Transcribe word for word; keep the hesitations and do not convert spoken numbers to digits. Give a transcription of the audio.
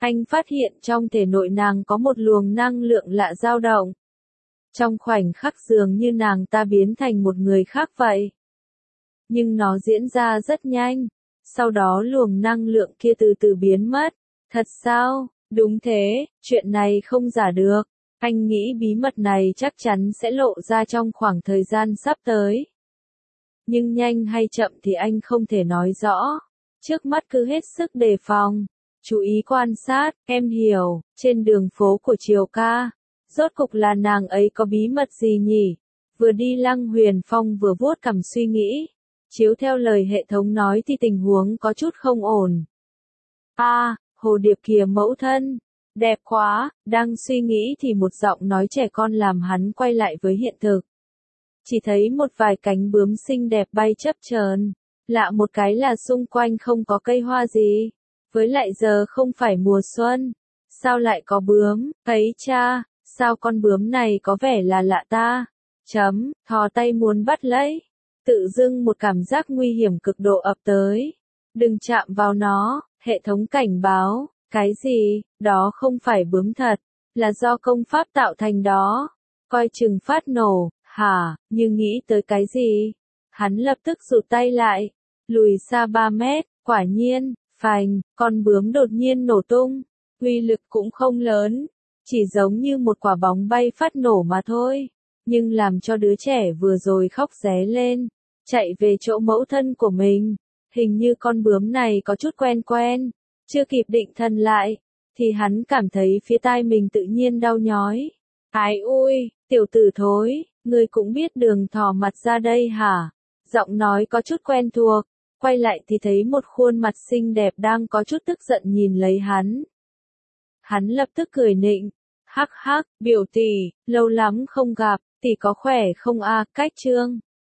Anh phát hiện trong thể nội nàng có một luồng năng lượng lạ dao động. Trong khoảnh khắc dường như nàng ta biến thành một người khác vậy. Nhưng nó diễn ra rất nhanh. Sau đó luồng năng lượng kia từ từ biến mất. Thật sao? Đúng thế, chuyện này không giả được. Anh nghĩ bí mật này chắc chắn sẽ lộ ra trong khoảng thời gian sắp tới. Nhưng nhanh hay chậm thì anh không thể nói rõ. Trước mắt cứ hết sức đề phòng. Chú ý quan sát, em hiểu, trên đường phố của Triều Ca. Rốt cục là nàng ấy có bí mật gì nhỉ? Vừa đi Lăng Huyền Phong vừa vuốt cằm suy nghĩ. Chiếu theo lời hệ thống nói thì tình huống có chút không ổn. A, à, hồ điệp kìa mẫu thân. Đẹp quá, đang suy nghĩ thì một giọng nói trẻ con làm hắn quay lại với hiện thực. Chỉ thấy một vài cánh bướm xinh đẹp bay chớp chờn. Lạ một cái là xung quanh không có cây hoa gì. Với lại giờ không phải mùa xuân. Sao lại có bướm? Ấy cha, sao con bướm này có vẻ là lạ ta? Chấm, thò tay muốn bắt lấy. Tự dưng một cảm giác nguy hiểm cực độ ập tới. Đừng chạm vào nó, hệ thống cảnh báo. Cái gì? Đó không phải bướm thật. Là do công pháp tạo thành đó. Coi chừng phát nổ, hả? Như nghĩ tới cái gì? Hắn lập tức rụt tay lại. Lùi xa ba mét, quả nhiên, phành, con bướm đột nhiên nổ tung. Uy lực cũng không lớn. Chỉ giống như một quả bóng bay phát nổ mà thôi. Nhưng làm cho đứa trẻ vừa rồi khóc ré lên. Chạy về chỗ mẫu thân của mình. Hình như con bướm này có chút quen quen. Chưa kịp định thần lại. Thì hắn cảm thấy phía tai mình tự nhiên đau nhói. Ái ui, tiểu tử thối, ngươi cũng biết đường thò mặt ra đây hả? Giọng nói có chút quen thuộc. Quay lại thì thấy một khuôn mặt xinh đẹp đang có chút tức giận nhìn lấy hắn. Hắn lập tức cười nịnh. Hắc hắc, biểu tỷ, lâu lắm không gặp, tỷ có khỏe không a? Cách trương.